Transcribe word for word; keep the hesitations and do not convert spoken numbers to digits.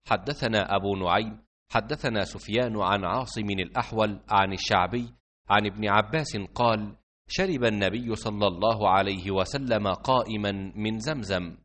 حدثنا أبو نعيم حدثنا سفيان عن عاصم الأحول عن الشعبي عن ابن عباس قال: شرب النبي صلى الله عليه وسلم قائما من زمزم.